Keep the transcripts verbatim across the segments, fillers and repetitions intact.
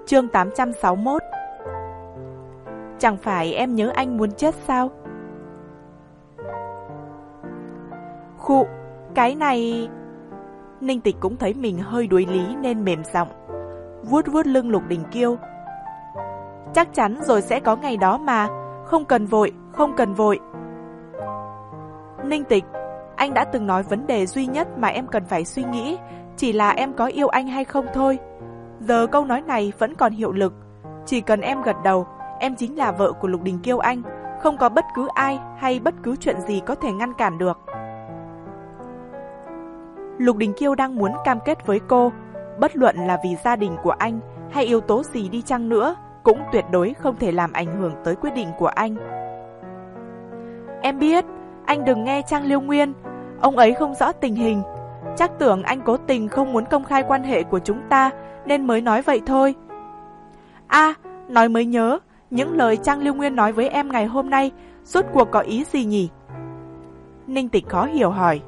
Chương tám trăm sáu mươi mốt. Chẳng phải em nhớ anh muốn chết sao? Khụ, cái này... Ninh Tịch cũng thấy mình hơi đuối lý nên mềm giọng, vuốt vuốt lưng Lục Đình Kiêu. Chắc chắn rồi sẽ có ngày đó mà, không cần vội, không cần vội. Ninh Tịch, anh đã từng nói vấn đề duy nhất mà em cần phải suy nghĩ chỉ là em có yêu anh hay không thôi. Giờ câu nói này vẫn còn hiệu lực. Chỉ cần em gật đầu, em chính là vợ của Lục Đình Kiêu anh. Không có bất cứ ai hay bất cứ chuyện gì có thể ngăn cản được. Lục Đình Kiêu đang muốn cam kết với cô, bất luận là vì gia đình của anh hay yếu tố gì đi chăng nữa, cũng tuyệt đối không thể làm ảnh hưởng tới quyết định của anh. Em biết, anh đừng nghe Trang Liêu Nguyên, ông ấy không rõ tình hình. Chắc tưởng anh cố tình không muốn công khai quan hệ của chúng ta nên mới nói vậy thôi. À, nói mới nhớ, những lời Trang Liêu Nguyên nói với em ngày hôm nay rốt cuộc có ý gì nhỉ? Ninh Tịch khó hiểu hỏi.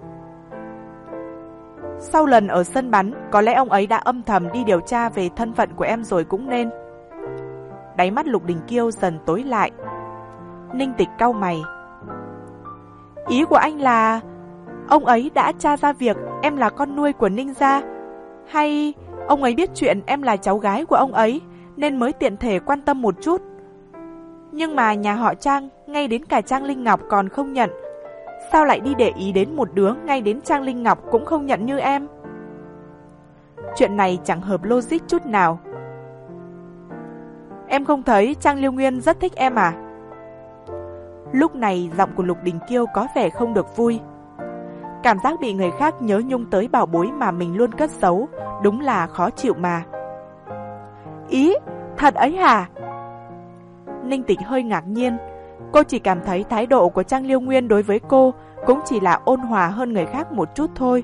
Sau lần ở sân bắn, có lẽ ông ấy đã âm thầm đi điều tra về thân phận của em rồi cũng nên. Đáy mắt Lục Đình Kiêu dần tối lại. Ninh Tịch cau mày. Ý của anh là ông ấy đã tra ra việc em là con nuôi của Ninh gia, hay ông ấy biết chuyện em là cháu gái của ông ấy nên mới tiện thể quan tâm một chút. Nhưng mà nhà họ Trang, ngay đến cả Trang Linh Ngọc còn không nhận, sao lại đi để ý đến một đứa ngay đến Trang Linh Ngọc cũng không nhận như em? Chuyện này chẳng hợp logic chút nào. Em không thấy Trang Liêu Nguyên rất thích em à? Lúc này giọng của Lục Đình Kiêu có vẻ không được vui. Cảm giác bị người khác nhớ nhung tới bảo bối mà mình luôn cất giấu, đúng là khó chịu mà. Ý, thật ấy hả? Ninh Tịch hơi ngạc nhiên. Cô chỉ cảm thấy thái độ của Trang Liêu Nguyên đối với cô cũng chỉ là ôn hòa hơn người khác một chút thôi.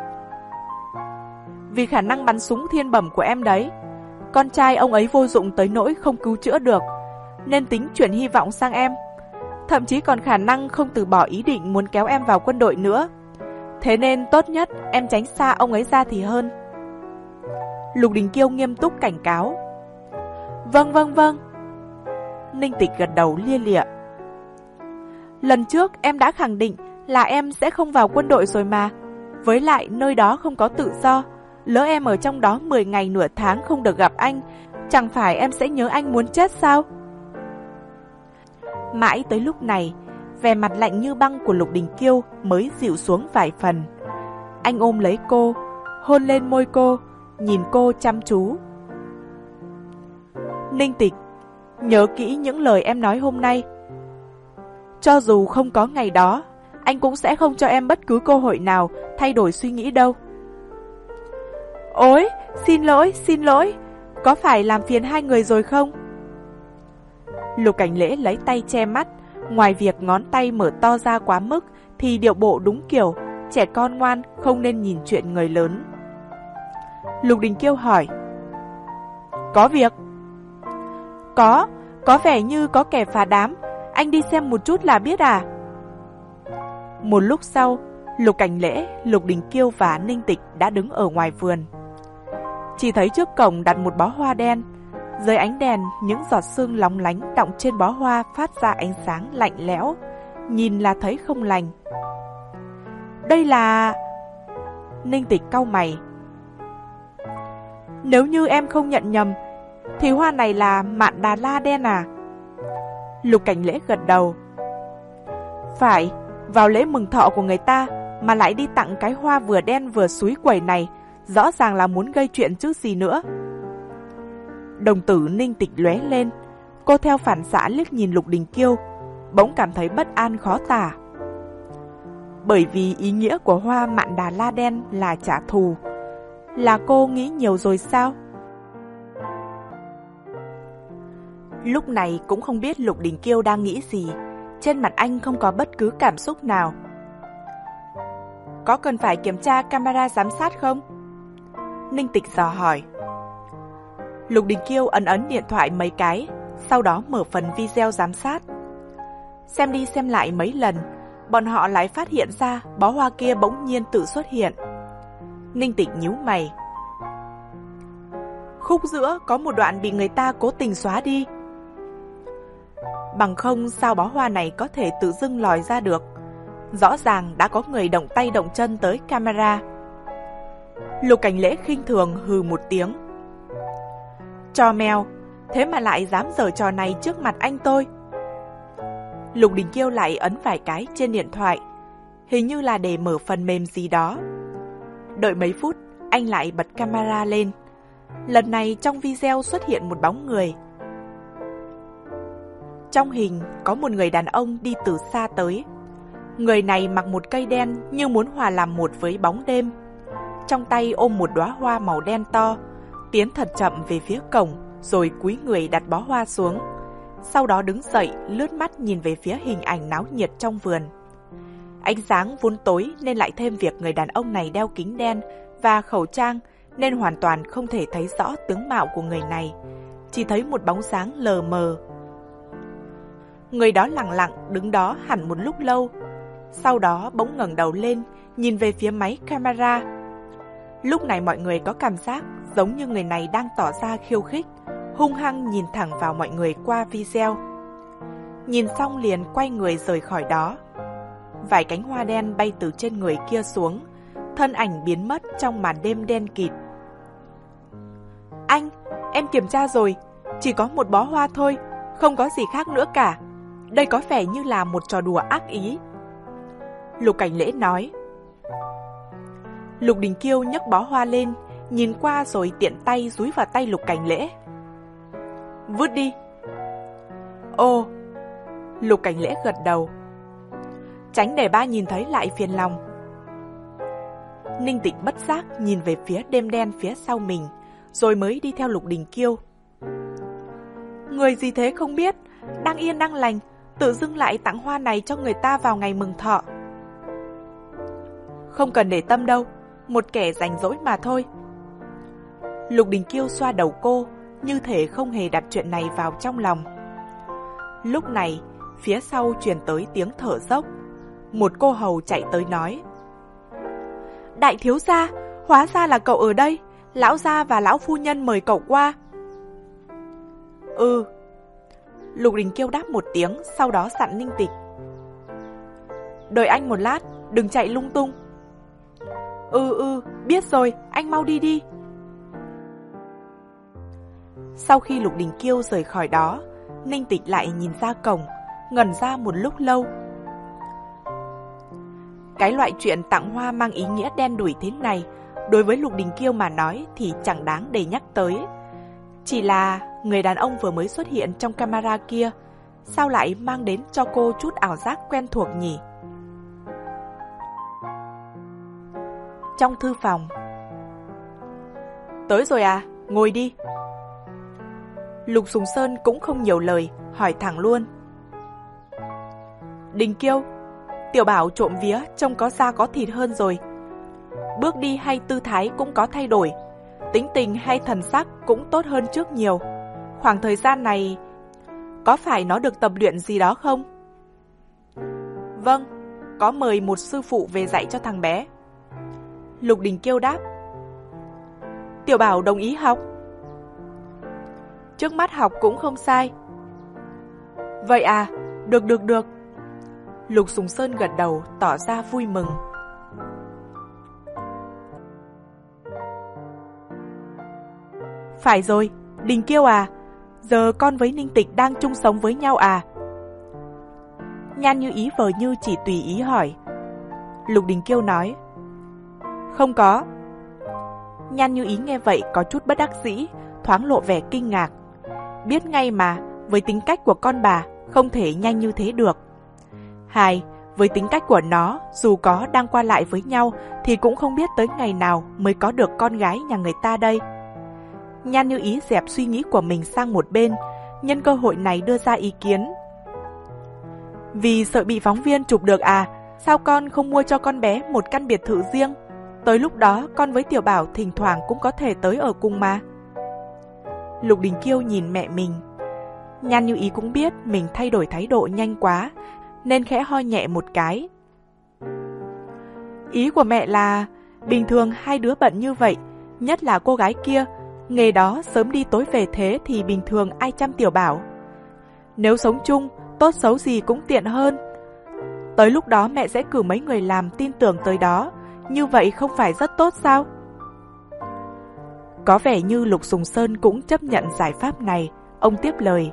Vì khả năng bắn súng thiên bẩm của em đấy, con trai ông ấy vô dụng tới nỗi không cứu chữa được, nên tính chuyển hy vọng sang em. Thậm chí còn khả năng không từ bỏ ý định muốn kéo em vào quân đội nữa. Thế nên tốt nhất em tránh xa ông ấy ra thì hơn. Lục Đình Kiêu nghiêm túc cảnh cáo. Vâng vâng vâng. Ninh Tịch gật đầu lia lịa. Lần trước em đã khẳng định là em sẽ không vào quân đội rồi mà. Với lại nơi đó không có tự do. Lỡ em ở trong đó mười ngày nửa tháng không được gặp anh, chẳng phải em sẽ nhớ anh muốn chết sao? Mãi tới lúc này, vẻ mặt lạnh như băng của Lục Đình Kiêu mới dịu xuống vài phần. Anh ôm lấy cô, hôn lên môi cô, nhìn cô chăm chú. Ninh Tịch, nhớ kỹ những lời em nói hôm nay. Cho dù không có ngày đó, anh cũng sẽ không cho em bất cứ cơ hội nào thay đổi suy nghĩ đâu. Ôi, xin lỗi, xin lỗi, có phải làm phiền hai người rồi không? Lục Cảnh Lễ lấy tay che mắt, ngoài việc ngón tay mở to ra quá mức thì điệu bộ đúng kiểu trẻ con ngoan không nên nhìn chuyện người lớn. Lục Đình Kiêu hỏi. Có việc? Có, có vẻ như có kẻ phá đám, anh đi xem một chút là biết à? Một lúc sau, Lục Cảnh Lễ, Lục Đình Kiêu và Ninh Tịch đã đứng ở ngoài vườn. Chỉ thấy trước cổng đặt một bó hoa đen. Dưới ánh đèn, những giọt sương lóng lánh đọng trên bó hoa phát ra ánh sáng lạnh lẽo, nhìn là thấy không lành. Đây là... Ninh Tịch cau mày. Nếu như em không nhận nhầm, thì hoa này là mạn đà la đen à? Lục Cảnh Lễ gật đầu. Phải, vào lễ mừng thọ của người ta mà lại đi tặng cái hoa vừa đen vừa xúi quẩy này, rõ ràng là muốn gây chuyện chứ gì nữa. Đồng tử Ninh Tịch lóe lên, cô theo phản xạ liếc nhìn Lục Đình Kiêu, bỗng cảm thấy bất an khó tả. Bởi vì ý nghĩa của hoa mạn đà la đen là trả thù. Là cô nghĩ nhiều rồi sao? Lúc này cũng không biết Lục Đình Kiêu đang nghĩ gì, trên mặt anh không có bất cứ cảm xúc nào. Có cần phải kiểm tra camera giám sát không? Ninh Tịch dò hỏi. Lục Đình Kiêu ấn ấn điện thoại mấy cái, sau đó mở phần video giám sát. Xem đi xem lại mấy lần, bọn họ lại phát hiện ra bó hoa kia bỗng nhiên tự xuất hiện. Ninh Tịch nhíu mày. khúc giữa có một đoạn bị người ta cố tình xóa đi. Bằng không sao bó hoa này có thể tự dưng lòi ra được. Rõ ràng đã có người động tay động chân tới camera. Lục Cảnh Lễ khinh thường hừ một tiếng. Trò mèo, thế mà lại dám giở trò này trước mặt anh tôi. Lục Đình Kiêu lại ấn vài cái trên điện thoại, hình như là để mở phần mềm gì đó. Đợi mấy phút, anh lại bật camera lên. Lần này trong video xuất hiện một bóng người. Trong hình có một người đàn ông đi từ xa tới. Người này mặc một cây đen như muốn hòa làm một với bóng đêm. Trong tay ôm một đóa hoa màu đen to, tiến thật chậm về phía cổng, rồi cúi người đặt bó hoa xuống. Sau đó đứng dậy, lướt mắt nhìn về phía hình ảnh náo nhiệt trong vườn. Ánh sáng vốn tối nên lại thêm việc người đàn ông này đeo kính đen và khẩu trang, nên hoàn toàn không thể thấy rõ tướng mạo của người này, chỉ thấy một bóng sáng lờ mờ. Người đó lặng lặng đứng đó hẳn một lúc lâu, sau đó bỗng ngẩng đầu lên, nhìn về phía máy camera. Lúc này mọi người có cảm giác giống như người này đang tỏ ra khiêu khích, hung hăng nhìn thẳng vào mọi người qua video. Nhìn xong liền quay người rời khỏi đó. Vài cánh hoa đen bay từ trên người kia xuống, thân ảnh biến mất trong màn đêm đen kịt. Anh, em kiểm tra rồi, chỉ có một bó hoa thôi, không có gì khác nữa cả. Đây có vẻ như là một trò đùa ác ý. Lục Cảnh Lễ nói. Lục Đình Kiêu nhấc bó hoa lên, nhìn qua rồi tiện tay dúi vào tay Lục Cảnh Lễ. Vứt đi. Ồ. Lục Cảnh Lễ gật đầu. Tránh để ba nhìn thấy lại phiền lòng. Ninh Tịch bất giác nhìn về phía đêm đen phía sau mình, rồi mới đi theo Lục Đình Kiêu. Người gì thế không biết, đang yên đang lành, tự dưng lại tặng hoa này cho người ta vào ngày mừng thọ. Không cần để tâm đâu, một kẻ rảnh rỗi mà thôi. Lục Đình Kiêu xoa đầu cô, như thể không hề đặt chuyện này vào trong lòng. Lúc này, phía sau truyền tới tiếng thở dốc. Một cô hầu chạy tới nói. Đại thiếu gia, hóa ra là cậu ở đây, lão gia và lão phu nhân mời cậu qua. Ừ. Lục Đình Kiêu đáp một tiếng, sau đó dặn Ninh Tịch. Đợi anh một lát, đừng chạy lung tung. Ừ ừ, biết rồi, anh mau đi đi. Sau khi Lục Đình Kiêu rời khỏi đó, Ninh Tịch lại nhìn ra cổng, ngẩn ra một lúc lâu. Cái loại chuyện tặng hoa mang ý nghĩa đen đủi thế này, đối với Lục Đình Kiêu mà nói thì chẳng đáng để nhắc tới. Chỉ là người đàn ông vừa mới xuất hiện trong camera kia, sao lại mang đến cho cô chút ảo giác quen thuộc nhỉ? Trong thư phòng. Tới rồi à, ngồi đi. Lục Sùng Sơn cũng không nhiều lời, hỏi thẳng luôn. Đình Kiêu, Tiểu Bảo trộm vía trông có da có thịt hơn rồi. Bước đi hay tư thái cũng có thay đổi, tính tình hay thần sắc cũng tốt hơn trước nhiều. Khoảng thời gian này, có phải nó được tập luyện gì đó không? Vâng, có mời một sư phụ về dạy cho thằng bé. Lục Đình Kiêu đáp. Tiểu Bảo đồng ý học? Trước mắt học cũng không sai. Vậy à, được được được. Lục Sùng Sơn gật đầu tỏ ra vui mừng. Phải rồi, Đình Kiêu à, giờ con với Ninh Tịch đang chung sống với nhau à? Nhan Như Ý vờ như chỉ tùy ý hỏi. Lục Đình Kiêu nói. Không có. Nhan Như Ý nghe vậy có chút bất đắc dĩ, thoáng lộ vẻ kinh ngạc. Biết ngay mà, với tính cách của con bà, không thể nhanh như thế được. Hai, với tính cách của nó, dù có đang qua lại với nhau, thì cũng không biết tới ngày nào mới có được con gái nhà người ta đây. Nhan Như Ý dẹp suy nghĩ của mình sang một bên, nhân cơ hội này đưa ra ý kiến. Vì sợ bị phóng viên chụp được à, sao con không mua cho con bé một căn biệt thự riêng? Tới lúc đó con với Tiểu Bảo thỉnh thoảng cũng có thể tới ở cùng mà. Lục Đình Kiêu nhìn mẹ mình. Nhan Như Ý cũng biết mình thay đổi thái độ nhanh quá, nên khẽ ho nhẹ một cái. Ý của mẹ là, bình thường hai đứa bận như vậy, nhất là cô gái kia, Nghề đó sớm đi tối về thế thì bình thường ai chăm Tiểu Bảo. Nếu sống chung, tốt xấu gì cũng tiện hơn. Tới lúc đó mẹ sẽ cử mấy người làm tin tưởng tới đó, như vậy không phải rất tốt sao? Có vẻ như Lục Sùng Sơn cũng chấp nhận giải pháp này, ông tiếp lời.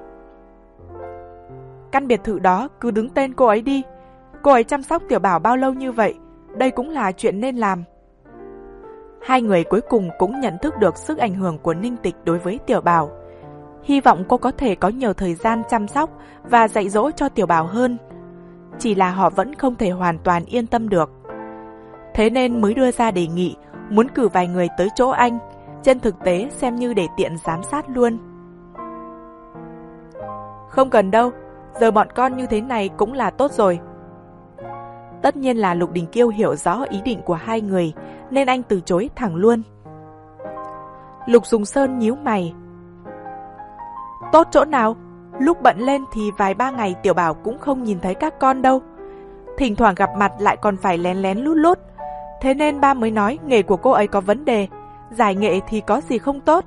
Căn biệt thự đó cứ đứng tên cô ấy đi, cô ấy chăm sóc Tiểu Bảo bao lâu như vậy, đây cũng là chuyện nên làm. Hai người cuối cùng cũng nhận thức được sức ảnh hưởng của Ninh Tịch đối với Tiểu Bảo. Hy vọng cô có thể có nhiều thời gian chăm sóc và dạy dỗ cho Tiểu Bảo hơn. Chỉ là họ vẫn không thể hoàn toàn yên tâm được. Thế nên mới đưa ra đề nghị muốn cử vài người tới chỗ anh, trên thực tế xem như để tiện giám sát luôn. Không cần đâu, giờ bọn con như thế này cũng là tốt rồi. Tất nhiên là Lục Đình Kiêu hiểu rõ ý định của hai người, nên anh từ chối thẳng luôn. Lục Sùng Sơn nhíu mày. Tốt chỗ nào? Lúc bận lên thì vài ba ngày Tiểu Bảo cũng không nhìn thấy các con đâu. Thỉnh thoảng gặp mặt lại còn phải lén lén lút lút. Thế nên ba mới nói nghề của cô ấy có vấn đề, giải nghệ thì có gì không tốt.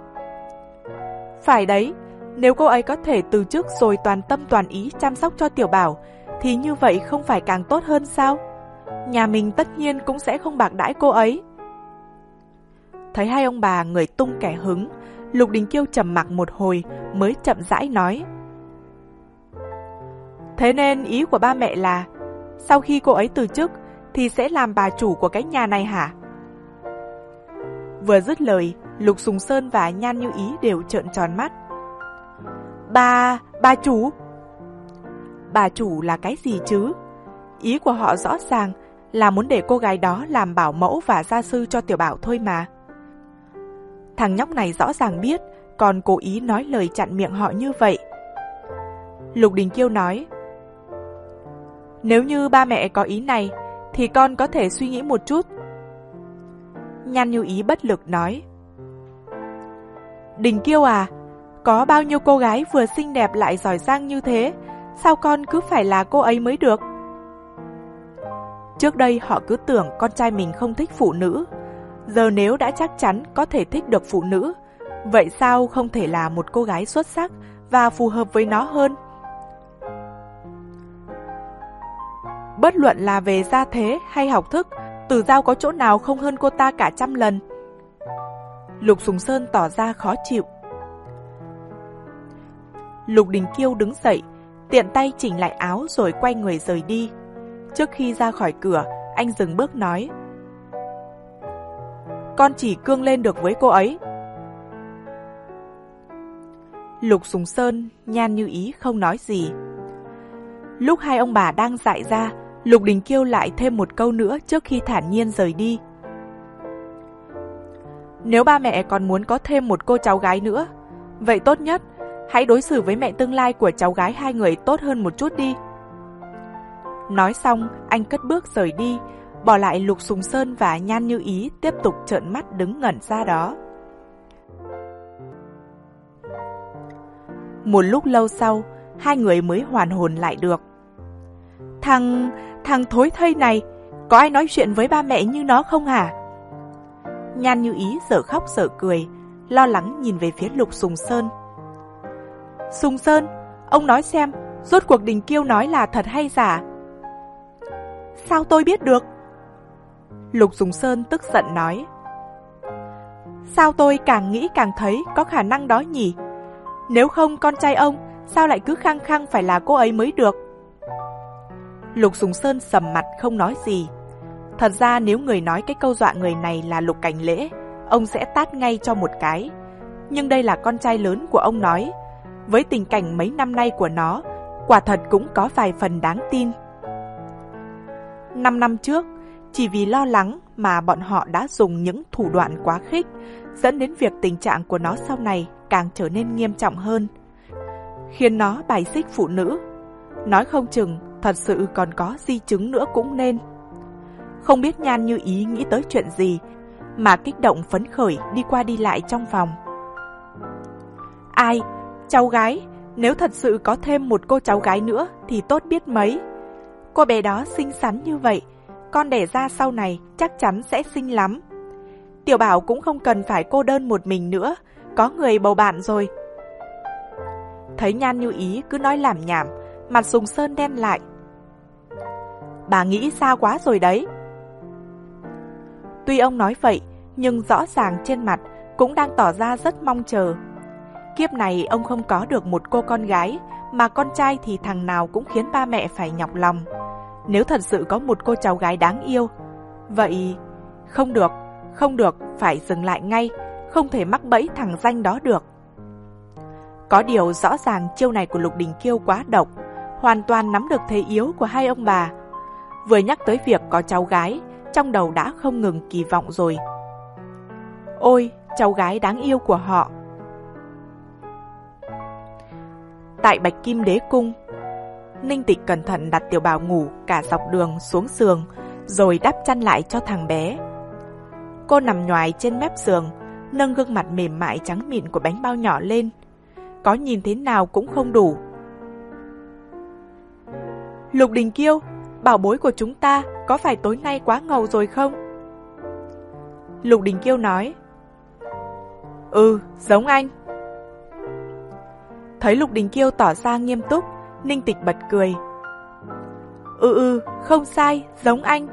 Phải đấy, nếu cô ấy có thể từ chức rồi toàn tâm toàn ý chăm sóc cho Tiểu Bảo, thì như vậy không phải càng tốt hơn sao? Nhà mình tất nhiên cũng sẽ không bạc đãi cô ấy. Thấy hai ông bà người tung kẻ hứng, Lục Đình Kiêu trầm mặc một hồi mới chậm rãi nói. Thế nên ý của ba mẹ là sau khi cô ấy từ chức thì sẽ làm bà chủ của cái nhà này hả? Vừa dứt lời, Lục Sùng Sơn và Nhan Như Ý đều trợn tròn mắt. Bà, bà chủ? Bà chủ là cái gì chứ? Ý của họ rõ ràng là muốn để cô gái đó làm bảo mẫu và gia sư cho Tiểu Bảo thôi mà. Thằng nhóc này rõ ràng biết, còn cố ý nói lời chặn miệng họ như vậy. Lục Đình Kiêu nói, nếu như ba mẹ có ý này, thì con có thể suy nghĩ một chút. Nhan Như Ý bất lực nói, Đình Kiêu à, có bao nhiêu cô gái vừa xinh đẹp lại giỏi giang như thế, sao con cứ phải là cô ấy mới được? Trước đây họ cứ tưởng con trai mình không thích phụ nữ, giờ nếu đã chắc chắn có thể thích được phụ nữ, vậy sao không thể là một cô gái xuất sắc và phù hợp với nó hơn? Bất luận là về gia thế hay học thức, Tử Giao có chỗ nào không hơn cô ta cả trăm lần. Lục Sùng Sơn tỏ ra khó chịu. Lục Đình Kiêu đứng dậy, tiện tay chỉnh lại áo rồi quay người rời đi. Trước khi ra khỏi cửa, anh dừng bước nói, con chỉ cương lên được với cô ấy. Lục Sùng Sơn, Nhan Như Ý không nói gì. Lúc hai ông bà đang dại ra, Lục Đình Kiêu lại thêm một câu nữa trước khi thản nhiên rời đi. Nếu ba mẹ còn muốn có thêm một cô cháu gái nữa, vậy tốt nhất hãy đối xử với mẹ tương lai của cháu gái hai người tốt hơn một chút đi. Nói xong, anh cất bước rời đi, bỏ lại Lục Sùng Sơn và Nhan Như Ý tiếp tục trợn mắt đứng ngẩn ra đó. Một lúc lâu sau, hai người mới hoàn hồn lại được. Thằng... thằng thối thây này, có ai nói chuyện với ba mẹ như nó không hả? Nhan Như Ý dở khóc dở cười, lo lắng nhìn về phía Lục Sùng Sơn. Sùng Sơn, ông nói xem, rốt cuộc Đình Kiêu nói là thật hay giả? Sao tôi biết được? Lục Sùng Sơn tức giận nói. Sao tôi càng nghĩ càng thấy có khả năng đó nhỉ? Nếu không con trai ông, sao lại cứ khăng khăng phải là cô ấy mới được? Lục Sùng Sơn sầm mặt không nói gì. Thật ra nếu người nói cái câu dọa người này là Lục Cảnh Lễ, ông sẽ tát ngay cho một cái. Nhưng đây là con trai lớn của ông nói, với tình cảnh mấy năm nay của nó, quả thật cũng có vài phần đáng tin. Năm năm trước, chỉ vì lo lắng mà bọn họ đã dùng những thủ đoạn quá khích, dẫn đến việc tình trạng của nó sau này càng trở nên nghiêm trọng hơn, khiến nó bài xích phụ nữ. Nói không chừng thật sự còn có di chứng nữa cũng nên. Không biết Nhan Như Ý nghĩ tới chuyện gì mà kích động phấn khởi đi qua đi lại trong phòng. Ai, cháu gái, nếu thật sự có thêm một cô cháu gái nữa thì tốt biết mấy. Cô bé đó xinh xắn như vậy, con đẻ ra sau này chắc chắn sẽ xinh lắm. Tiểu Bảo cũng không cần phải cô đơn một mình nữa, có người bầu bạn rồi. Thấy Nhan Như Ý cứ nói làm nhảm, mặt Sùng Sơn đen lại. Bà nghĩ sao quá rồi đấy. Tuy ông nói vậy, nhưng rõ ràng trên mặt cũng đang tỏ ra rất mong chờ. Kiếp này ông không có được một cô con gái, mà con trai thì thằng nào cũng khiến ba mẹ phải nhọc lòng. Nếu thật sự có một cô cháu gái đáng yêu, vậy... Không được, không được, phải dừng lại ngay, không thể mắc bẫy thằng danh đó được. Có điều rõ ràng chiêu này của Lục Đình Kiêu quá độc, hoàn toàn nắm được thế yếu của hai ông bà. Vừa nhắc tới việc có cháu gái, trong đầu đã không ngừng kỳ vọng rồi. Ôi, cháu gái đáng yêu của họ. Tại Bạch Kim Đế Cung, Ninh Tịch cẩn thận đặt Tiểu Bảo ngủ cả dọc đường xuống giường, rồi đắp chăn lại cho thằng bé. Cô nằm nhoài trên mép giường, nâng gương mặt mềm mại trắng mịn của bánh bao nhỏ lên. Có nhìn thế nào cũng không đủ. Lục Đình Kiêu, bảo bối của chúng ta có phải tối nay quá ngầu rồi không? Lục Đình Kiêu nói. Ừ, giống anh. Thấy Lục Đình Kiêu tỏ ra nghiêm túc, Ninh Tịch bật cười. Ừ ừ, không sai, giống anh.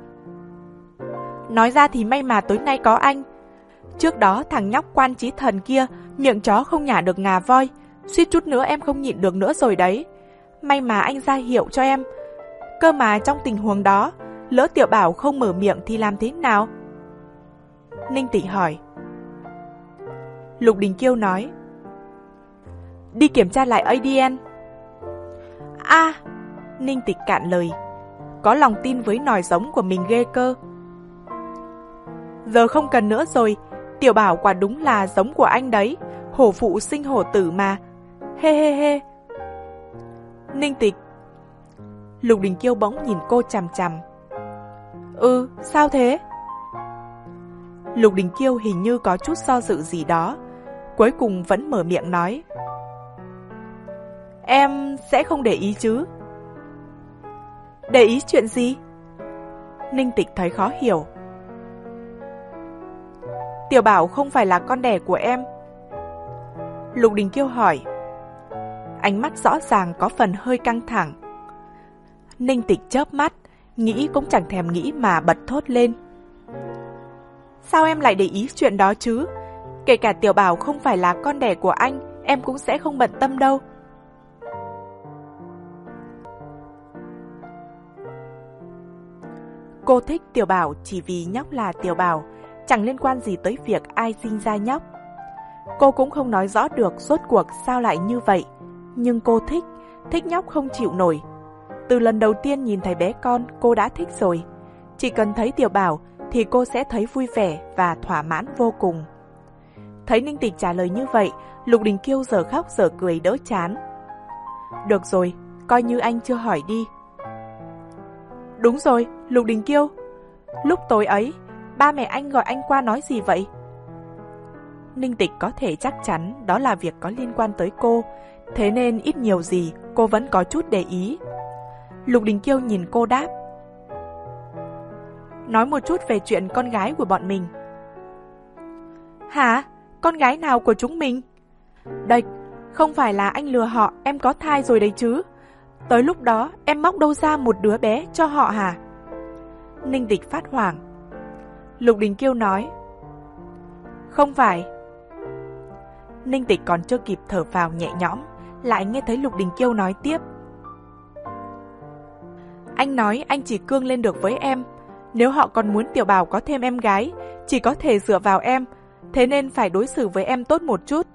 Nói ra thì may mà tối nay có anh. Trước đó thằng nhóc Quan Chí Thần kia, miệng chó không nhả được ngà voi, suýt chút nữa em không nhịn được nữa rồi đấy. May mà anh ra hiệu cho em. Cơ mà trong tình huống đó, lỡ Tiểu Bảo không mở miệng thì làm thế nào? Ninh Tịch hỏi. Lục Đình Kiêu nói. Đi kiểm tra lại a đê en. À, Ninh Tịch cạn lời. Có lòng tin với nòi giống của mình ghê cơ. Giờ không cần nữa rồi, Tiểu Bảo quả đúng là giống của anh đấy, hổ phụ sinh hổ tử mà. Hê hê hê. Ninh Tịch. Lục Đình Kiêu bỗng nhìn cô chằm chằm. Ừ, sao thế? Lục Đình Kiêu hình như có chút do dự gì đó, cuối cùng vẫn mở miệng nói. Em sẽ không để ý chứ? Để ý chuyện gì? Ninh Tịch thấy khó hiểu. Tiểu Bảo không phải là con đẻ của em. Lục Đình Kiêu hỏi. Ánh mắt rõ ràng có phần hơi căng thẳng. Ninh Tịch chớp mắt, nghĩ cũng chẳng thèm nghĩ mà bật thốt lên. Sao em lại để ý chuyện đó chứ? Kể cả Tiểu Bảo không phải là con đẻ của anh, em cũng sẽ không bận tâm đâu. Cô thích Tiểu Bảo chỉ vì nhóc là Tiểu Bảo, chẳng liên quan gì tới việc ai sinh ra nhóc. Cô cũng không nói rõ được rốt cuộc sao lại như vậy, nhưng cô thích, thích nhóc không chịu nổi. Từ lần đầu tiên nhìn thấy bé con, cô đã thích rồi. Chỉ cần thấy Tiểu Bảo thì cô sẽ thấy vui vẻ và thỏa mãn vô cùng. Thấy Ninh Tịch trả lời như vậy, Lục Đình Kiêu giờ khóc giờ cười đỡ chán. Được rồi, coi như anh chưa hỏi đi. Đúng rồi, Lục Đình Kiêu. Lúc tối ấy, ba mẹ anh gọi anh qua nói gì vậy? Ninh Tịch có thể chắc chắn đó là việc có liên quan tới cô, thế nên ít nhiều gì cô vẫn có chút để ý. Lục Đình Kiêu nhìn cô đáp. Nói một chút về chuyện con gái của bọn mình. Hả? Con gái nào của chúng mình? Địch, không phải là anh lừa họ em có thai rồi đấy chứ? Tới lúc đó em móc đâu ra một đứa bé cho họ hả? Ninh Tịch phát hoảng. Lục Đình Kiêu nói. Không phải. Ninh Tịch còn chưa kịp thở phào nhẹ nhõm, lại nghe thấy Lục Đình Kiêu nói tiếp. Anh nói anh chỉ cương lên được với em. Nếu họ còn muốn Tiểu Bảo có thêm em gái, chỉ có thể dựa vào em, thế nên phải đối xử với em tốt một chút.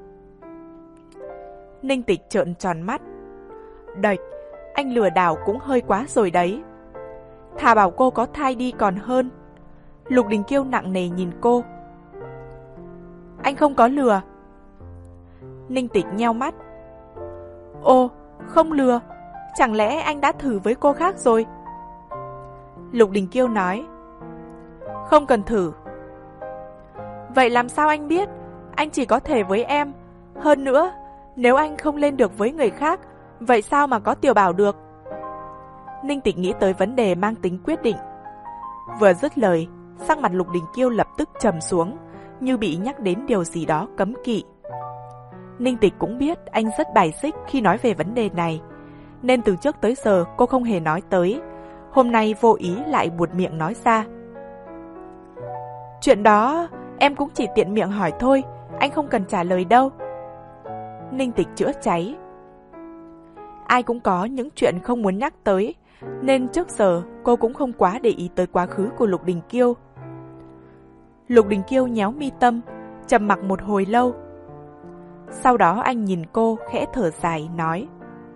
Ninh Tịch trợn tròn mắt. Địch, anh lừa đảo cũng hơi quá rồi đấy. Thà bảo cô có thai đi còn hơn. Lục Đình Kiêu nặng nề nhìn cô. Anh không có lừa. Ninh Tịch nheo mắt. Ồ, không lừa. Chẳng lẽ anh đã thử với cô khác rồi? Lục Đình Kiêu nói. Không cần thử. Vậy làm sao anh biết? Anh chỉ có thể với em. Hơn nữa, nếu anh không lên được với người khác, vậy sao mà có Tiểu Bảo được? Ninh Tịch nghĩ tới vấn đề mang tính quyết định. Vừa dứt lời Sắc mặt Lục Đình Kiêu lập tức trầm xuống, như bị nhắc đến điều gì đó cấm kỵ. Ninh Tịch cũng biết anh rất bài xích khi nói về vấn đề này, nên từ trước tới giờ cô không hề nói tới. Hôm nay vô ý lại buột miệng nói ra. Chuyện đó em cũng chỉ tiện miệng hỏi thôi, anh không cần trả lời đâu. Ninh Tịch chữa cháy. Ai cũng có những chuyện không muốn nhắc tới, nên trước giờ cô cũng không quá để ý tới quá khứ của Lục Đình Kiêu. Lục Đình Kiêu nhéo mi tâm, trầm mặc một hồi lâu. Sau đó anh nhìn cô khẽ thở dài nói.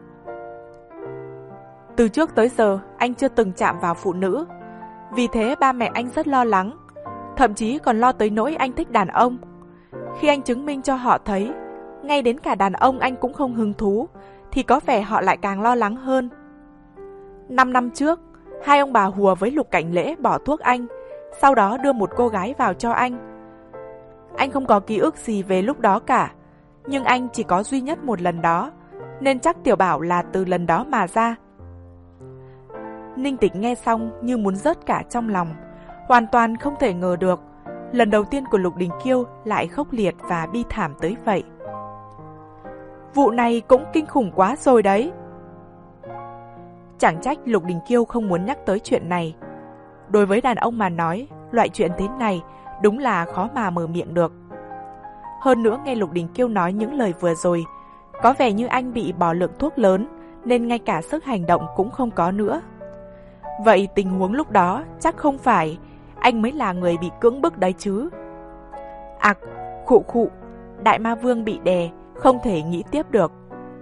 Từ trước tới giờ anh chưa từng chạm vào phụ nữ, vì thế ba mẹ anh rất lo lắng, thậm chí còn lo tới nỗi anh thích đàn ông. Khi anh chứng minh cho họ thấy ngay đến cả đàn ông anh cũng không hứng thú, thì có vẻ họ lại càng lo lắng hơn. Năm năm trước, hai ông bà hùa với Lục Cảnh Lễ bỏ thuốc anh, sau đó đưa một cô gái vào cho anh. Anh không có ký ức gì về lúc đó cả, nhưng anh chỉ có duy nhất một lần đó, nên chắc Tiểu Bảo là từ lần đó mà ra. Ninh Tịch nghe xong như muốn rớt cả trong lòng, hoàn toàn không thể ngờ được lần đầu tiên của Lục Đình Kiêu lại khốc liệt và bi thảm tới vậy. Vụ này cũng kinh khủng quá rồi đấy. Chẳng trách Lục Đình Kiêu không muốn nhắc tới chuyện này. Đối với đàn ông mà nói, loại chuyện thế này đúng là khó mà mở miệng được. Hơn nữa nghe Lục Đình Kiêu nói những lời vừa rồi, có vẻ như anh bị bỏ lượng thuốc lớn, nên ngay cả sức hành động cũng không có nữa. Vậy tình huống lúc đó chắc không phải anh mới là người bị cưỡng bức đấy chứ. Ặc, khụ khụ, Đại Ma Vương bị đè, không thể nghĩ tiếp được.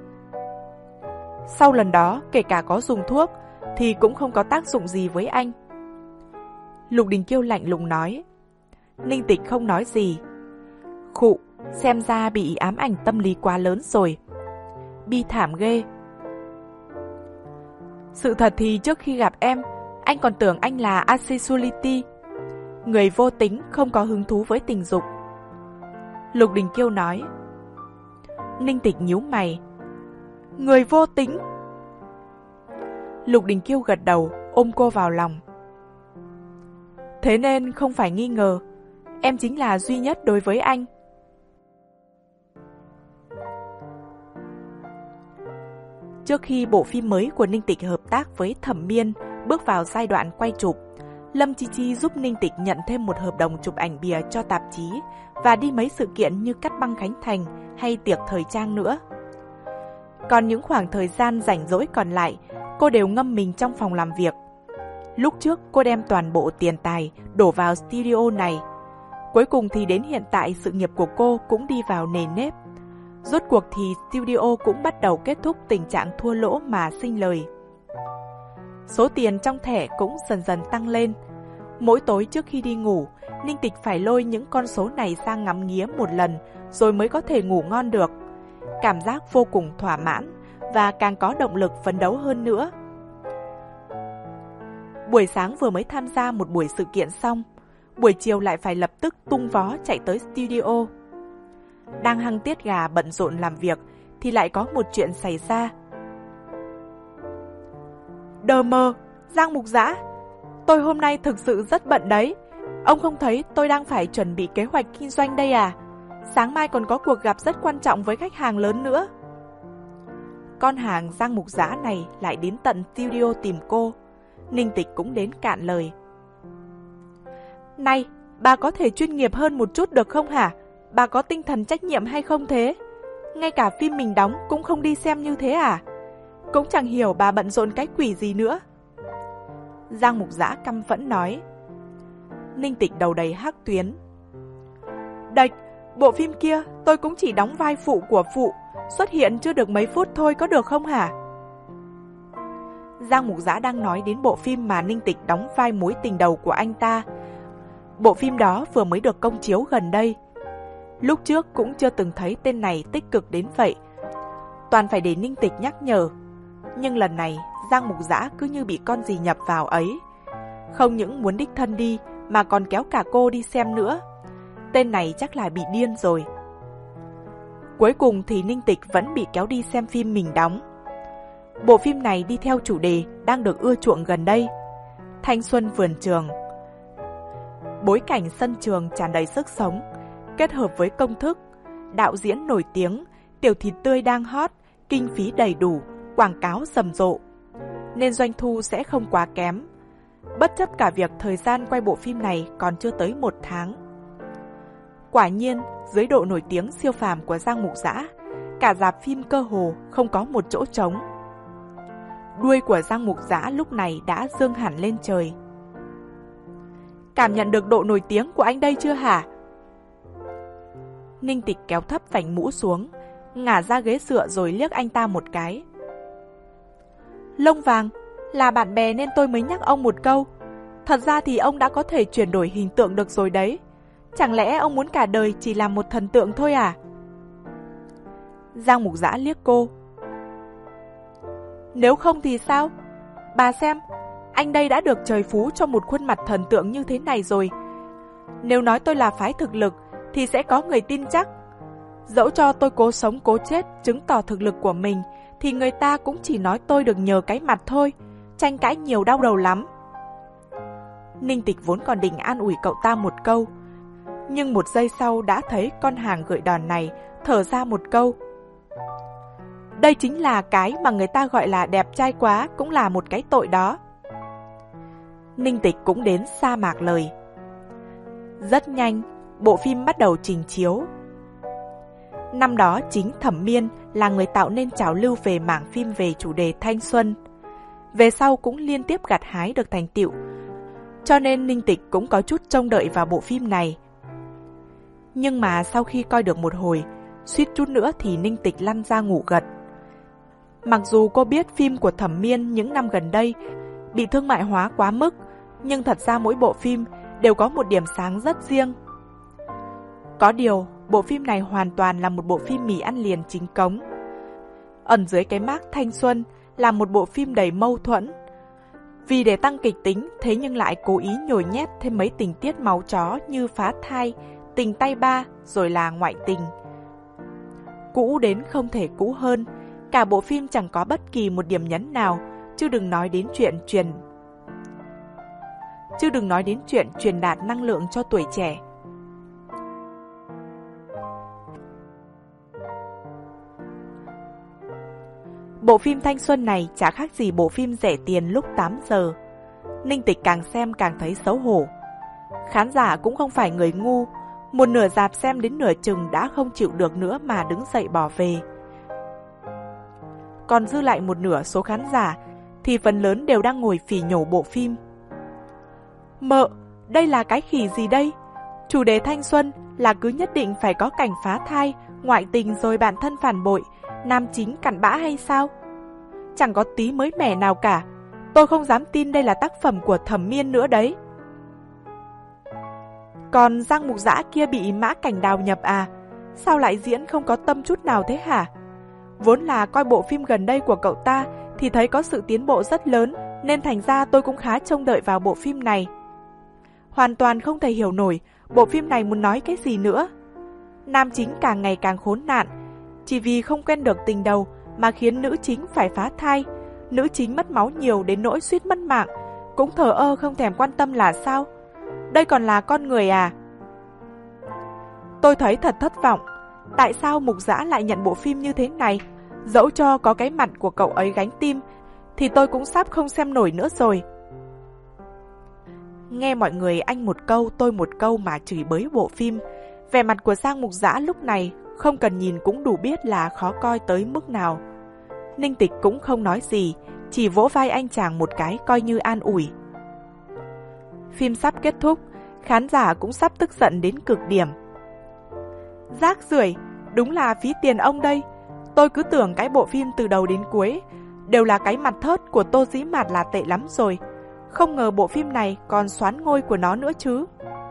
Sau lần đó, kể cả có dùng thuốc, thì cũng không có tác dụng gì với anh. Lục Đình Kiêu lạnh lùng nói. Ninh Tịch không nói gì. Khụ, xem ra bị ám ảnh tâm lý quá lớn rồi. Bi thảm ghê. Sự thật thì trước khi gặp em, anh còn tưởng anh là asexuality, người vô tính, không có hứng thú với tình dục. Lục Đình Kiêu nói. Ninh Tịch nhíu mày. Người vô tính? Lục Đình Kiêu gật đầu, ôm cô vào lòng. Thế nên không phải nghi ngờ, em chính là duy nhất đối với anh. Trước khi bộ phim mới của Ninh Tịch hợp tác với Thẩm Miên bước vào giai đoạn quay chụp, Lâm Chi Chi giúp Ninh Tịch nhận thêm một hợp đồng chụp ảnh bìa cho tạp chí và đi mấy sự kiện như cắt băng khánh thành hay tiệc thời trang nữa. Còn những khoảng thời gian rảnh rỗi còn lại, cô đều ngâm mình trong phòng làm việc. Lúc trước cô đem toàn bộ tiền tài đổ vào studio này. Cuối cùng thì đến hiện tại sự nghiệp của cô cũng đi vào nề nếp. Rốt cuộc thì studio cũng bắt đầu kết thúc tình trạng thua lỗ mà sinh lời. Số tiền trong thẻ cũng dần dần tăng lên. Mỗi tối trước khi đi ngủ, Ninh Tịch phải lôi những con số này sang ngắm nghía một lần rồi mới có thể ngủ ngon được. Cảm giác vô cùng thỏa mãn và càng có động lực phấn đấu hơn nữa. Buổi sáng vừa mới tham gia một buổi sự kiện xong, buổi chiều lại phải lập tức tung vó chạy tới studio. Đang hăng tiết gà bận rộn làm việc thì lại có một chuyện xảy ra. Đờ mờ, Giang Mục Dã, tôi hôm nay thực sự rất bận đấy. Ông không thấy tôi đang phải chuẩn bị kế hoạch kinh doanh đây à? Sáng mai còn có cuộc gặp rất quan trọng với khách hàng lớn nữa. Con hàng Giang Mục Dã này lại đến tận studio tìm cô. Ninh Tịch cũng đến cạn lời. Này, bà có thể chuyên nghiệp hơn một chút được không hả? Bà có tinh thần trách nhiệm hay không thế? Ngay cả phim mình đóng cũng không đi xem như thế à? Cũng chẳng hiểu bà bận rộn cái quỷ gì nữa. Giang Mục Dã căm phẫn nói. Ninh Tịch đầu đầy hắc tuyến. Đệch, bộ phim kia tôi cũng chỉ đóng vai phụ của phụ, xuất hiện chưa được mấy phút thôi có được không hả? Giang Mục Dã đang nói đến bộ phim mà Ninh Tịch đóng vai mối tình đầu của anh ta. Bộ phim đó vừa mới được công chiếu gần đây. Lúc trước cũng chưa từng thấy tên này tích cực đến vậy. Toàn phải để Ninh Tịch nhắc nhở. Nhưng lần này Giang Mục Dã cứ như bị con gì nhập vào ấy. Không những muốn đích thân đi mà còn kéo cả cô đi xem nữa. Tên này chắc là bị điên rồi. Cuối cùng thì Ninh Tịch vẫn bị kéo đi xem phim mình đóng. Bộ phim này đi theo chủ đề đang được ưa chuộng gần đây, thanh xuân vườn trường. Bối cảnh sân trường tràn đầy sức sống, kết hợp với công thức, đạo diễn nổi tiếng, tiểu thịt tươi đang hot, kinh phí đầy đủ, quảng cáo rầm rộ, nên doanh thu sẽ không quá kém. Bất chấp cả việc thời gian quay bộ phim này còn chưa tới một tháng. Quả nhiên, dưới độ nổi tiếng siêu phàm của Giang Mục Dã, cả rạp phim cơ hồ không có một chỗ trống. Đuôi của Giang Mục Dã lúc này đã dương hẳn lên trời. Cảm nhận được độ nổi tiếng của anh đây chưa hả? Ninh Tịch kéo thấp vành mũ xuống, ngả ra ghế dựa rồi liếc anh ta một cái. Lông vàng, là bạn bè nên tôi mới nhắc ông một câu. Thật ra thì ông đã có thể chuyển đổi hình tượng được rồi đấy. Chẳng lẽ ông muốn cả đời chỉ làm một thần tượng thôi à? Giang Mục Dã liếc cô. Nếu không thì sao? Bà xem, anh đây đã được trời phú cho một khuôn mặt thần tượng như thế này rồi. Nếu nói tôi là phái thực lực thì sẽ có người tin chắc. Dẫu cho tôi cố sống cố chết chứng tỏ thực lực của mình thì người ta cũng chỉ nói tôi được nhờ cái mặt thôi. Tranh cãi nhiều đau đầu lắm. Ninh Tịch vốn còn định an ủi cậu ta một câu, nhưng một giây sau đã thấy con hàng gợi đòn này thở ra một câu. Đây chính là cái mà người ta gọi là đẹp trai quá cũng là một cái tội đó. Ninh Tịch cũng đến sa mạc lời. Rất nhanh, bộ phim bắt đầu trình chiếu. Năm đó chính Thẩm Miên là người tạo nên trào lưu về mảng phim về chủ đề thanh xuân. Về sau cũng liên tiếp gặt hái được thành tựu, cho nên Ninh Tịch cũng có chút trông đợi vào bộ phim này. Nhưng mà sau khi coi được một hồi, suýt chút nữa thì Ninh Tịch lăn ra ngủ gật. Mặc dù cô biết phim của Thẩm Miên những năm gần đây bị thương mại hóa quá mức, nhưng thật ra mỗi bộ phim đều có một điểm sáng rất riêng. Có điều, bộ phim này hoàn toàn là một bộ phim mì ăn liền chính cống. Ẩn dưới cái mác thanh xuân là một bộ phim đầy mâu thuẫn. Vì để tăng kịch tính, thế nhưng lại cố ý nhồi nhét thêm mấy tình tiết máu chó như phá thai, tình tay ba, rồi là ngoại tình. Cũ đến không thể cũ hơn, cả bộ phim chẳng có bất kỳ một điểm nhấn nào, chứ đừng nói đến chuyện truyền chứ đừng nói đến chuyện truyền đạt năng lượng cho tuổi trẻ. Bộ phim thanh xuân này chả khác gì bộ phim rẻ tiền lúc tám giờ. Ninh Tịch càng xem càng thấy xấu hổ. Khán giả cũng không phải người ngu, một nửa rạp xem đến nửa chừng đã không chịu được nữa mà đứng dậy bỏ về. Còn dư lại một nửa số khán giả thì phần lớn đều đang ngồi phỉ nhổ bộ phim. Mợ, đây là cái khỉ gì đây? Chủ đề thanh xuân là cứ nhất định phải có cảnh phá thai, ngoại tình rồi bạn thân phản bội, nam chính cặn bã hay sao? Chẳng có tí mới mẻ nào cả. Tôi không dám tin đây là tác phẩm của Thẩm Miên nữa đấy. Còn Giang Mục Dã kia bị Mã Cảnh Đào nhập à? Sao lại diễn không có tâm chút nào thế hả? Vốn là coi bộ phim gần đây của cậu ta thì thấy có sự tiến bộ rất lớn, nên thành ra tôi cũng khá trông đợi vào bộ phim này. Hoàn toàn không thể hiểu nổi bộ phim này muốn nói cái gì nữa. Nam chính càng ngày càng khốn nạn, chỉ vì không quen được tình đầu mà khiến nữ chính phải phá thai. Nữ chính mất máu nhiều đến nỗi suýt mất mạng, cũng thờ ơ không thèm quan tâm là sao? Đây còn là con người à? Tôi thấy thật thất vọng. Tại sao Mục Dã lại nhận bộ phim như thế này? Dẫu cho có cái mặt của cậu ấy gánh tim thì tôi cũng sắp không xem nổi nữa rồi. Nghe mọi người anh một câu tôi một câu mà chửi bới bộ phim, vẻ mặt của Giang Mục Dã lúc này không cần nhìn cũng đủ biết là khó coi tới mức nào. Ninh Tịch cũng không nói gì, chỉ vỗ vai anh chàng một cái coi như an ủi. Phim sắp kết thúc, khán giả cũng sắp tức giận đến cực điểm. Rác rưởi, đúng là phí tiền ông đây. Tôi cứ tưởng cái bộ phim từ đầu đến cuối đều là cái mặt thớt của Tô Dĩ Mạt là tệ lắm rồi. Không ngờ bộ phim này còn xoán ngôi của nó nữa chứ.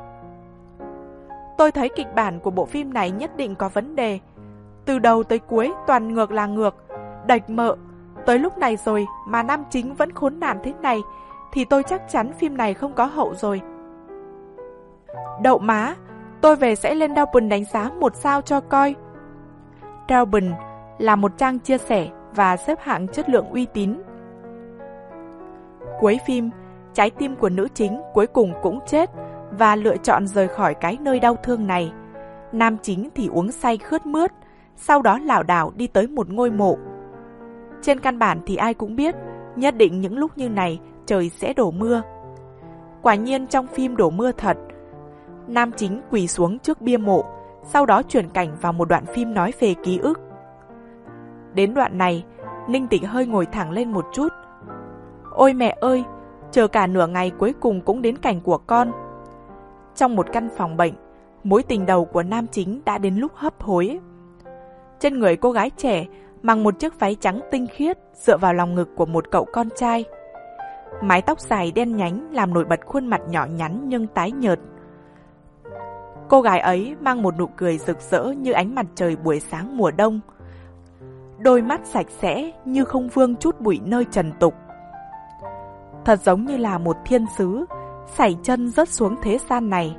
Tôi thấy kịch bản của bộ phim này nhất định có vấn đề. Từ đầu tới cuối toàn ngược là ngược, đạch mợ. Tới lúc này rồi mà nam chính vẫn khốn nạn thế này thì tôi chắc chắn phim này không có hậu rồi. Đậu má, tôi về sẽ lên Douban đánh giá một sao cho coi. Douban là một trang chia sẻ và xếp hạng chất lượng uy tín. Cuối phim, trái tim của nữ chính cuối cùng cũng chết và lựa chọn rời khỏi cái nơi đau thương này. Nam chính thì uống say khướt mướt, sau đó lảo đảo đi tới một ngôi mộ. Trên căn bản thì ai cũng biết, nhất định những lúc như này trời sẽ đổ mưa. Quả nhiên trong phim đổ mưa thật. Nam chính quỳ xuống trước bia mộ, sau đó chuyển cảnh vào một đoạn phim nói về ký ức. Đến đoạn này, Ninh Tịch hơi ngồi thẳng lên một chút. Ôi mẹ ơi, chờ cả nửa ngày cuối cùng cũng đến cảnh của con. Trong một căn phòng bệnh, mối tình đầu của nam chính đã đến lúc hấp hối. Trên người cô gái trẻ mặc một chiếc váy trắng tinh khiết dựa vào lòng ngực của một cậu con trai. Mái tóc dài đen nhánh làm nổi bật khuôn mặt nhỏ nhắn nhưng tái nhợt. Cô gái ấy mang một nụ cười rực rỡ như ánh mặt trời buổi sáng mùa đông. Đôi mắt sạch sẽ như không vương chút bụi nơi trần tục. Thật giống như là một thiên sứ sải chân rớt xuống thế gian này.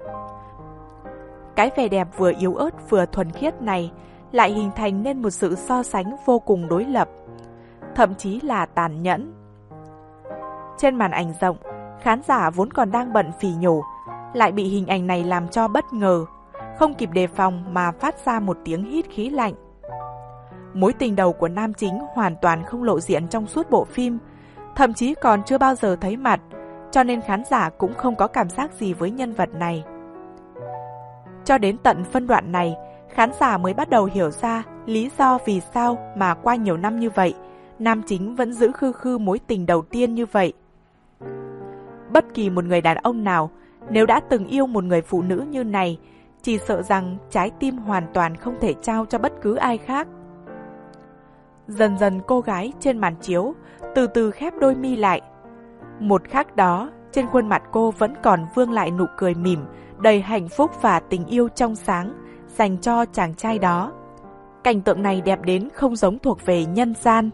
Cái vẻ đẹp vừa yếu ớt vừa thuần khiết này lại hình thành nên một sự so sánh vô cùng đối lập, thậm chí là tàn nhẫn. Trên màn ảnh rộng, khán giả vốn còn đang bận phì nhổ, lại bị hình ảnh này làm cho bất ngờ, không kịp đề phòng mà phát ra một tiếng hít khí lạnh. Mối tình đầu của nam chính hoàn toàn không lộ diện trong suốt bộ phim, thậm chí còn chưa bao giờ thấy mặt, cho nên khán giả cũng không có cảm giác gì với nhân vật này. Cho đến tận phân đoạn này, khán giả mới bắt đầu hiểu ra lý do vì sao mà qua nhiều năm như vậy, nam chính vẫn giữ khư khư mối tình đầu tiên như vậy. Bất kỳ một người đàn ông nào, nếu đã từng yêu một người phụ nữ như này, chỉ sợ rằng trái tim hoàn toàn không thể trao cho bất cứ ai khác. Dần dần cô gái trên màn chiếu từ từ khép đôi mi lại. Một khắc đó, trên khuôn mặt cô vẫn còn vương lại nụ cười mỉm, đầy hạnh phúc và tình yêu trong sáng dành cho chàng trai đó. Cảnh tượng này đẹp đến không giống thuộc về nhân gian.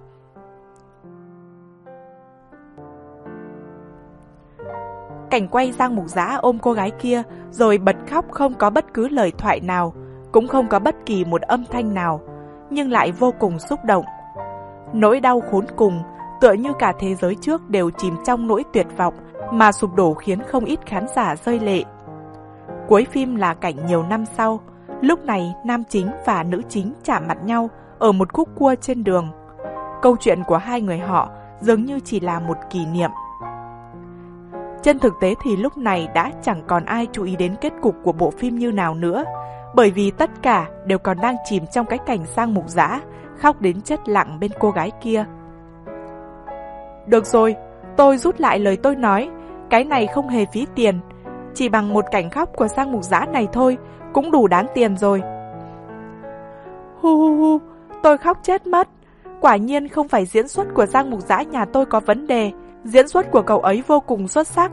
Cảnh quay Giang Mục Dã ôm cô gái kia rồi bật khóc không có bất cứ lời thoại nào, cũng không có bất kỳ một âm thanh nào, nhưng lại vô cùng xúc động. Nỗi đau khốn cùng, tựa như cả thế giới trước đều chìm trong nỗi tuyệt vọng mà sụp đổ khiến không ít khán giả rơi lệ. Cuối phim là cảnh nhiều năm sau, lúc này nam chính và nữ chính chạm mặt nhau ở một khúc cua trên đường. Câu chuyện của hai người họ dường như chỉ là một kỷ niệm. Trên thực tế thì lúc này đã chẳng còn ai chú ý đến kết cục của bộ phim như nào nữa, bởi vì tất cả đều còn đang chìm trong cái cảnh Giang Mục Dã khóc đến chết lặng bên cô gái kia. Được rồi, tôi rút lại lời tôi nói, cái này không hề phí tiền, chỉ bằng một cảnh khóc của Giang Mục Dã này thôi cũng đủ đáng tiền rồi. Hu hu hu, tôi khóc chết mất. Quả nhiên không phải diễn xuất của Giang Mục Dã nhà tôi có vấn đề, diễn xuất của cậu ấy vô cùng xuất sắc.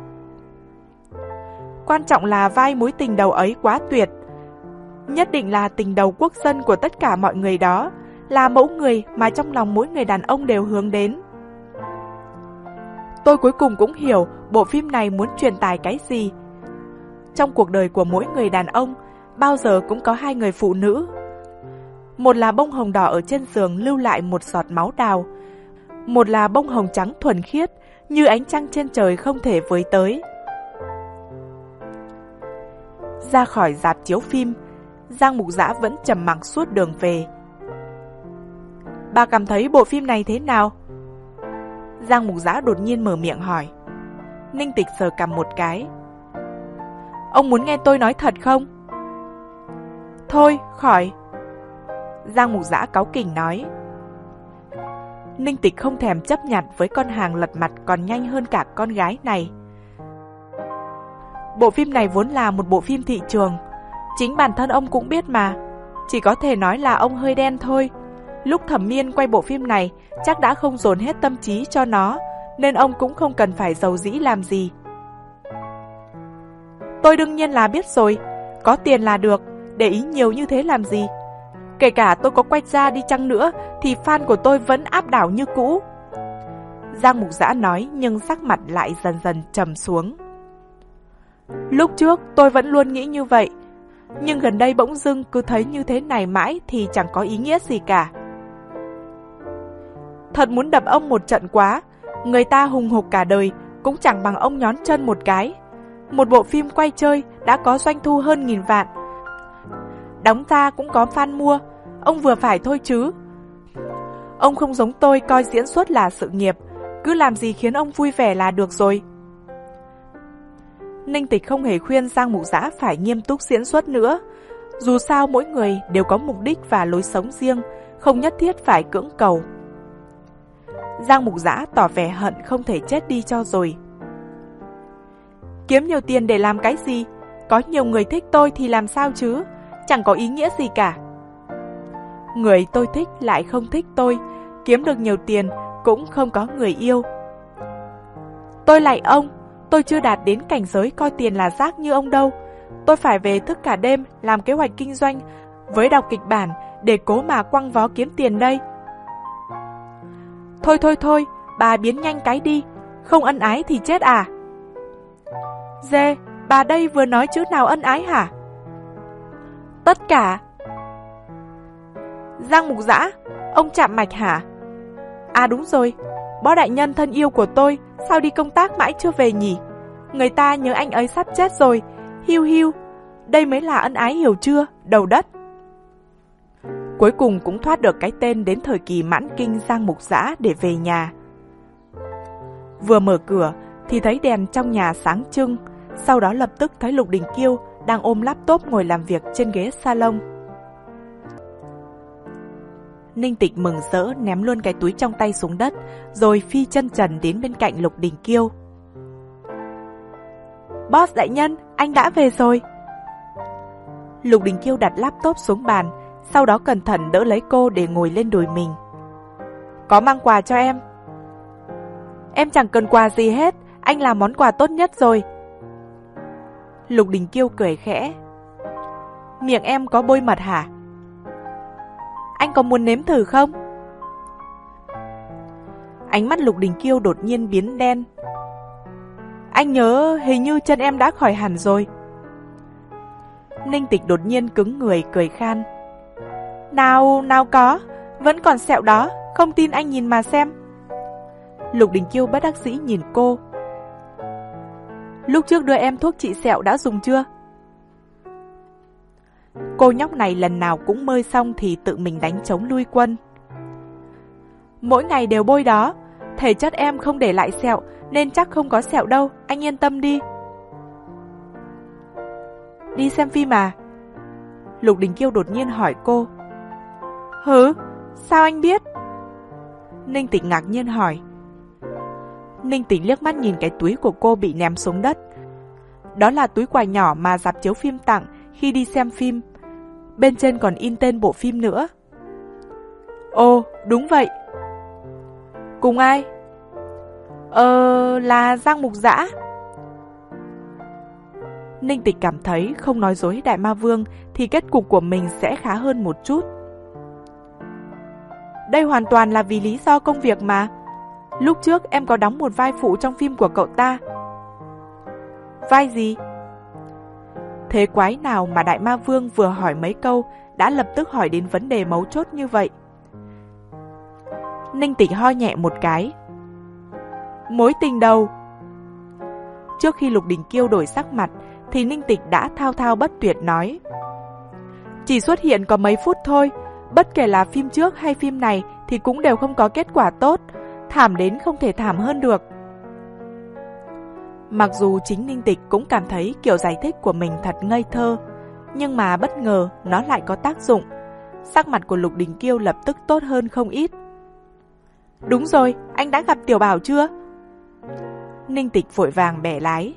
Quan trọng là vai mối tình đầu ấy quá tuyệt. Nhất định là tình đầu quốc dân của tất cả mọi người đó, là mẫu người mà trong lòng mỗi người đàn ông đều hướng đến. Tôi cuối cùng cũng hiểu bộ phim này muốn truyền tải cái gì. Trong cuộc đời của mỗi người đàn ông, bao giờ cũng có hai người phụ nữ. Một là bông hồng đỏ ở trên giường lưu lại một giọt máu đào, một là bông hồng trắng thuần khiết như ánh trăng trên trời không thể với tới. Ra khỏi rạp chiếu phim, Giang Mục Dã vẫn trầm mặc suốt đường về. Bà cảm thấy bộ phim này thế nào? Giang Mục Dã đột nhiên mở miệng hỏi. Ninh Tịch sờ cằm một cái. Ông muốn nghe tôi nói thật không? Thôi, khỏi. Giang Mục Dã cáu kỉnh nói. Ninh Tịch không thèm chấp nhận với con hàng lật mặt còn nhanh hơn cả con gái này. Bộ phim này vốn là một bộ phim thị trường, chính bản thân ông cũng biết mà, chỉ có thể nói là ông hơi đen thôi. Lúc Thẩm Miên quay bộ phim này chắc đã không dồn hết tâm trí cho nó, nên ông cũng không cần phải giàu dĩ làm gì. Tôi đương nhiên là biết rồi, có tiền là được, để ý nhiều như thế làm gì. Kể cả tôi có quay ra đi chăng nữa thì fan của tôi vẫn áp đảo như cũ. Giang Mục Dã nói nhưng sắc mặt lại dần dần trầm xuống. Lúc trước tôi vẫn luôn nghĩ như vậy, nhưng gần đây bỗng dưng cứ thấy như thế này mãi thì chẳng có ý nghĩa gì cả. Thật muốn đập ông một trận quá, người ta hùng hục cả đời cũng chẳng bằng ông nhón chân một cái. Một bộ phim quay chơi đã có doanh thu hơn nghìn vạn. Đóng ra cũng có fan mua, ông vừa phải thôi chứ. Ông không giống tôi coi diễn xuất là sự nghiệp, cứ làm gì khiến ông vui vẻ là được rồi. Ninh Tịch không hề khuyên Giang Mục Dã phải nghiêm túc diễn xuất nữa. Dù sao mỗi người đều có mục đích và lối sống riêng, không nhất thiết phải cưỡng cầu. Giang Mục Dã tỏ vẻ hận không thể chết đi cho rồi. Kiếm nhiều tiền để làm cái gì? Có nhiều người thích tôi thì làm sao chứ? Chẳng có ý nghĩa gì cả. Người tôi thích lại không thích tôi, kiếm được nhiều tiền cũng không có người yêu. Tôi lạy ông, tôi chưa đạt đến cảnh giới coi tiền là rác như ông đâu. Tôi phải về thức cả đêm làm kế hoạch kinh doanh với đọc kịch bản để cố mà quăng vó kiếm tiền đây. Thôi thôi thôi, bà biến nhanh cái đi, không ân ái thì chết à? Dê, bà đây vừa nói chữ nào ân ái hả? Tất cả. Giang Mục Dã, ông chạm mạch hả? À đúng rồi, bó đại nhân thân yêu của tôi, sao đi công tác mãi chưa về nhỉ? Người ta nhớ anh ấy sắp chết rồi, hiu hiu. Đây mới là ân ái hiểu chưa, đầu đất. Cuối cùng cũng thoát được cái tên đến thời kỳ mãn kinh Giang Mục Dã để về nhà. Vừa mở cửa thì thấy đèn trong nhà sáng trưng, sau đó lập tức thấy Lục Đình Kiêu đang ôm laptop ngồi làm việc trên ghế salon. Ninh Tịch mừng rỡ ném luôn cái túi trong tay xuống đất, rồi phi chân trần đến bên cạnh Lục Đình Kiêu. Boss đại nhân, anh đã về rồi. Lục Đình Kiêu đặt laptop xuống bàn, sau đó cẩn thận đỡ lấy cô để ngồi lên đùi mình. Có mang quà cho em. Em chẳng cần quà gì hết, anh làm món quà tốt nhất rồi. Lục Đình Kiêu cười khẽ. Miệng em có bôi mật hả? Anh có muốn nếm thử không? Ánh mắt Lục Đình Kiêu đột nhiên biến đen. Anh nhớ hình như chân em đã khỏi hẳn rồi. Ninh Tịch đột nhiên cứng người cười khan. Nào, nào có, vẫn còn sẹo đó, không tin anh nhìn mà xem. Lục Đình Kiêu bất đắc dĩ nhìn cô. Lúc trước đưa em thuốc trị sẹo đã dùng chưa? Cô nhóc này lần nào cũng mơi xong thì tự mình đánh trống lui quân. Mỗi ngày đều bôi đó, thể chất em không để lại sẹo nên chắc không có sẹo đâu, anh yên tâm đi. Đi xem phim à? Lục Đình Kiêu đột nhiên hỏi cô. Hứ, sao anh biết? Ninh Tịch ngạc nhiên hỏi. Ninh Tịch liếc mắt nhìn cái túi của cô bị ném xuống đất. Đó là túi quà nhỏ mà rạp chiếu phim tặng khi đi xem phim. Bên trên còn in tên bộ phim nữa. Ồ, đúng vậy. Cùng ai? Ờ, là Giang Mục Dã. Ninh Tịch cảm thấy không nói dối Đại Ma Vương thì kết cục của mình sẽ khá hơn một chút. Đây hoàn toàn là vì lý do công việc mà. Lúc trước em có đóng một vai phụ trong phim của cậu ta. Vai gì? Thế quái nào mà Đại Ma Vương vừa hỏi mấy câu đã lập tức hỏi đến vấn đề mấu chốt như vậy? Ninh Tịch ho nhẹ một cái. Mối tình đầu. Trước khi Lục Đình Kiêu đổi sắc mặt thì Ninh Tịch đã thao thao bất tuyệt nói. Chỉ xuất hiện có mấy phút thôi, bất kể là phim trước hay phim này thì cũng đều không có kết quả tốt, thảm đến không thể thảm hơn được. Mặc dù chính Ninh Tịch cũng cảm thấy kiểu giải thích của mình thật ngây thơ, nhưng mà bất ngờ nó lại có tác dụng. Sắc mặt của Lục Đình Kiêu lập tức tốt hơn không ít. Đúng rồi, anh đã gặp Tiểu Bảo chưa? Ninh Tịch vội vàng bẻ lái.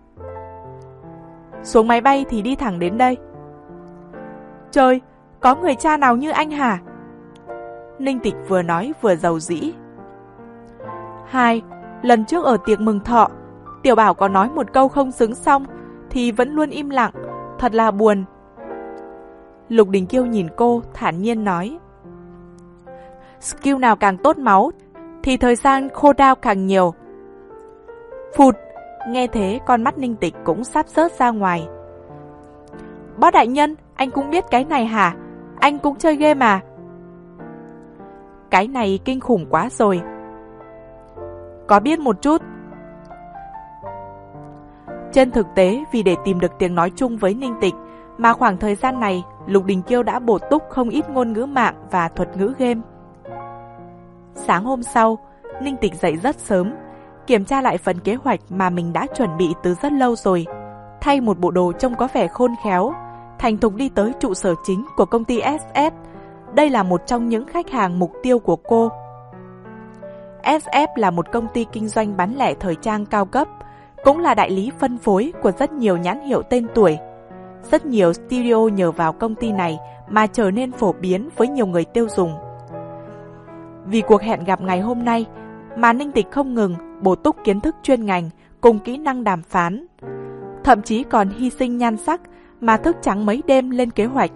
Xuống máy bay thì đi thẳng đến đây. Trời, có người cha nào như anh hả? Ninh Tịch vừa nói vừa giàu dĩ. Hai, lần trước ở tiệc mừng thọ, Tiểu Bảo có nói một câu không xứng xong thì vẫn luôn im lặng, thật là buồn. Lục Đình Kiêu nhìn cô thản nhiên nói. Skill nào càng tốt máu thì thời gian cooldown càng nhiều. Phụt, nghe thế con mắt Ninh Tịch cũng sắp rớt ra ngoài. Bó đại nhân, anh cũng biết cái này hả? Anh cũng chơi game à? Cái này kinh khủng quá rồi. Có biết một chút. Trên thực tế, vì để tìm được tiếng nói chung với Ninh Tịch, mà khoảng thời gian này, Lục Đình Kiêu đã bổ túc không ít ngôn ngữ mạng và thuật ngữ game. Sáng hôm sau, Ninh Tịch dậy rất sớm, kiểm tra lại phần kế hoạch mà mình đã chuẩn bị từ rất lâu rồi. Thay một bộ đồ trông có vẻ khôn khéo, thành thục đi tới trụ sở chính của công ty ét ét. Đây là một trong những khách hàng mục tiêu của cô. ét ép là một công ty kinh doanh bán lẻ thời trang cao cấp, cũng là đại lý phân phối của rất nhiều nhãn hiệu tên tuổi. Rất nhiều studio nhờ vào công ty này mà trở nên phổ biến với nhiều người tiêu dùng. Vì cuộc hẹn gặp ngày hôm nay mà Ninh Tịch không ngừng bổ túc kiến thức chuyên ngành cùng kỹ năng đàm phán, thậm chí còn hy sinh nhan sắc mà thức trắng mấy đêm lên kế hoạch.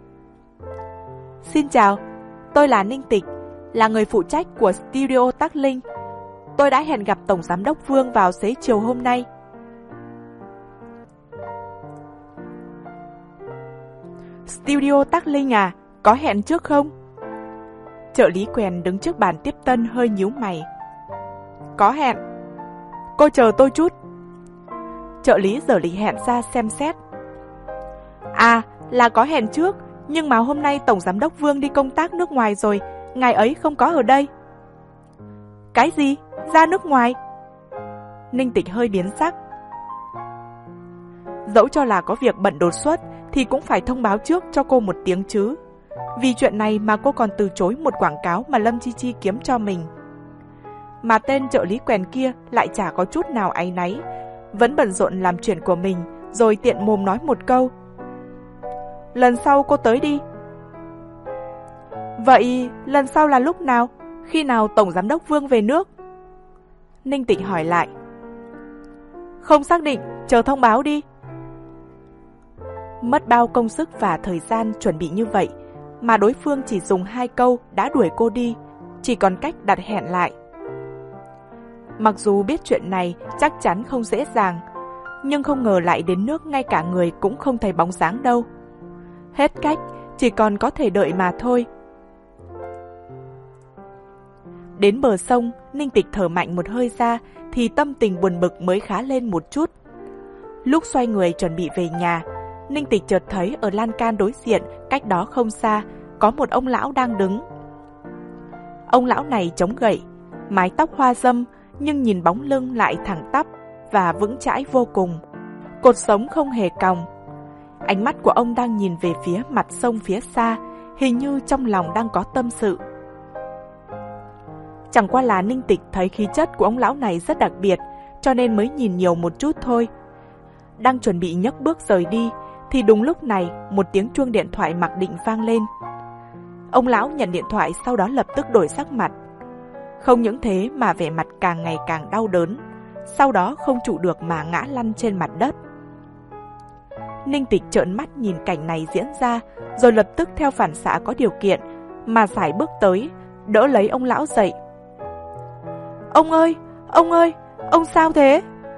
Xin chào, tôi là Ninh Tịch, là người phụ trách của Studio Tắc Linh. Tôi đã hẹn gặp Tổng Giám đốc Vương vào xế chiều hôm nay. Studio Tắc Linh à, có hẹn trước không? Trợ lý quèn đứng trước bàn tiếp tân hơi nhíu mày. Có hẹn. Cô chờ tôi chút. Trợ lý giở lịch hẹn ra xem xét. À, là có hẹn trước, nhưng mà hôm nay Tổng Giám đốc Vương đi công tác nước ngoài rồi, ngài ấy không có ở đây. Cái gì? Ra nước ngoài? Ninh Tịch hơi biến sắc. Dẫu cho là có việc bận đột xuất thì cũng phải thông báo trước cho cô một tiếng chứ. Vì chuyện này mà cô còn từ chối một quảng cáo mà Lâm Chi Chi kiếm cho mình. Mà tên trợ lý quèn kia lại chả có chút nào áy náy, vẫn bận rộn làm chuyện của mình, rồi tiện mồm nói một câu. Lần sau cô tới đi. Vậy lần sau là lúc nào? Khi nào Tổng Giám đốc Vương về nước? Ninh Tịch hỏi lại. Không xác định, chờ thông báo đi. Mất bao công sức và thời gian chuẩn bị như vậy, mà đối phương chỉ dùng hai câu đã đuổi cô đi, chỉ còn cách đặt hẹn lại. Mặc dù biết chuyện này chắc chắn không dễ dàng, nhưng không ngờ lại đến nước ngay cả người cũng không thấy bóng dáng đâu. Hết cách, chỉ còn có thể đợi mà thôi. Đến bờ sông, Ninh Tịch thở mạnh một hơi ra thì tâm tình buồn bực mới khá lên một chút. Lúc xoay người chuẩn bị về nhà, Ninh Tịch chợt thấy ở lan can đối diện, cách đó không xa, có một ông lão đang đứng. Ông lão này chống gậy, mái tóc hoa râm, nhưng nhìn bóng lưng lại thẳng tắp và vững chãi vô cùng. Cột sống không hề cong. Ánh mắt của ông đang nhìn về phía mặt sông phía xa, hình như trong lòng đang có tâm sự. Chẳng qua là Ninh Tịch thấy khí chất của ông lão này rất đặc biệt, cho nên mới nhìn nhiều một chút thôi. Đang chuẩn bị nhấc bước rời đi, thì đúng lúc này một tiếng chuông điện thoại mặc định vang lên. Ông lão nhận điện thoại, sau đó lập tức đổi sắc mặt. Không những thế mà vẻ mặt càng ngày càng đau đớn, sau đó không trụ được mà ngã lăn trên mặt đất. Ninh Tịch trợn mắt nhìn cảnh này diễn ra, rồi lập tức theo phản xạ có điều kiện mà sải bước tới, đỡ lấy ông lão dậy. Ông ơi, ông ơi, ông sao thế?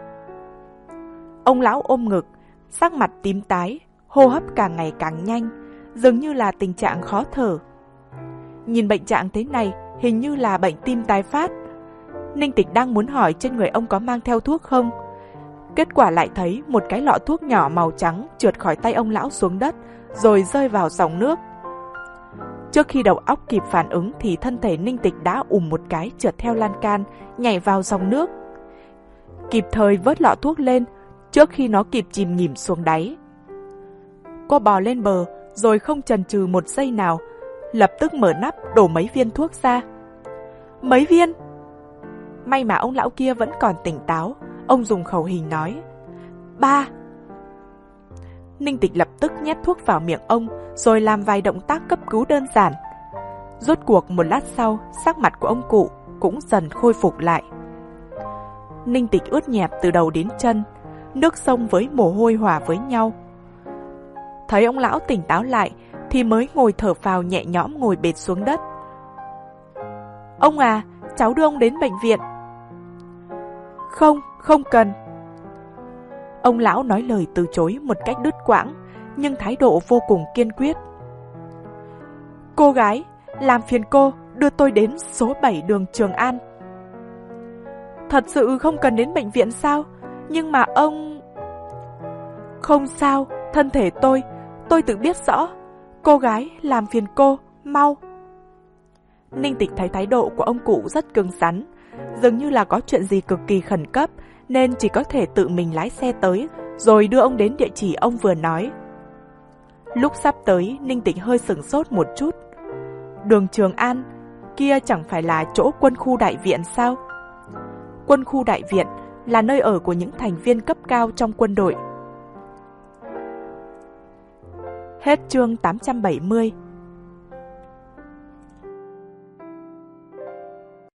Ông lão ôm ngực, sắc mặt tím tái, hô hấp càng ngày càng nhanh, dường như là tình trạng khó thở. Nhìn bệnh trạng thế này, hình như là bệnh tim tái phát. Ninh Tịch đang muốn hỏi trên người ông có mang theo thuốc không. Kết quả lại thấy một cái lọ thuốc nhỏ màu trắng trượt khỏi tay ông lão xuống đất, rồi rơi vào dòng nước. Trước khi đầu óc kịp phản ứng thì thân thể Ninh Tịch đã ùm một cái trượt theo lan can, nhảy vào dòng nước. Kịp thời vớt lọ thuốc lên, trước khi nó kịp chìm nghỉm xuống đáy. Cô bò lên bờ, rồi không chần chừ một giây nào, lập tức mở nắp đổ mấy viên thuốc ra. Mấy viên? May mà ông lão kia vẫn còn tỉnh táo, ông dùng khẩu hình nói. Ba. Ninh Tịch lập tức nhét thuốc vào miệng ông, rồi làm vài động tác cấp cứu đơn giản. Rốt cuộc một lát sau, sắc mặt của ông cụ cũng dần khôi phục lại. Ninh Tịch ướt nhẹp từ đầu đến chân, nước sông với mồ hôi hòa với nhau. Thấy ông lão tỉnh táo lại thì mới ngồi thở phào nhẹ nhõm ngồi bệt xuống đất. Ông à, cháu đưa ông đến bệnh viện. Không, không cần. Ông lão nói lời từ chối một cách đứt quãng, nhưng thái độ vô cùng kiên quyết. Cô gái, làm phiền cô đưa tôi đến số bảy đường Trường An. Thật sự không cần đến bệnh viện sao? Nhưng mà ông... Không sao, thân thể tôi, tôi tự biết rõ. Cô gái, làm phiền cô, mau. Ninh Tịch thấy thái độ của ông cụ rất cứng rắn, dường như là có chuyện gì cực kỳ khẩn cấp, nên chỉ có thể tự mình lái xe tới, rồi đưa ông đến địa chỉ ông vừa nói. Lúc sắp tới, Ninh Tịch hơi sửng sốt một chút. Đường Trường An, kia chẳng phải là chỗ quân khu đại viện sao? Quân khu đại viện là nơi ở của những thành viên cấp cao trong quân đội. Hết chương tám trăm bảy mươi.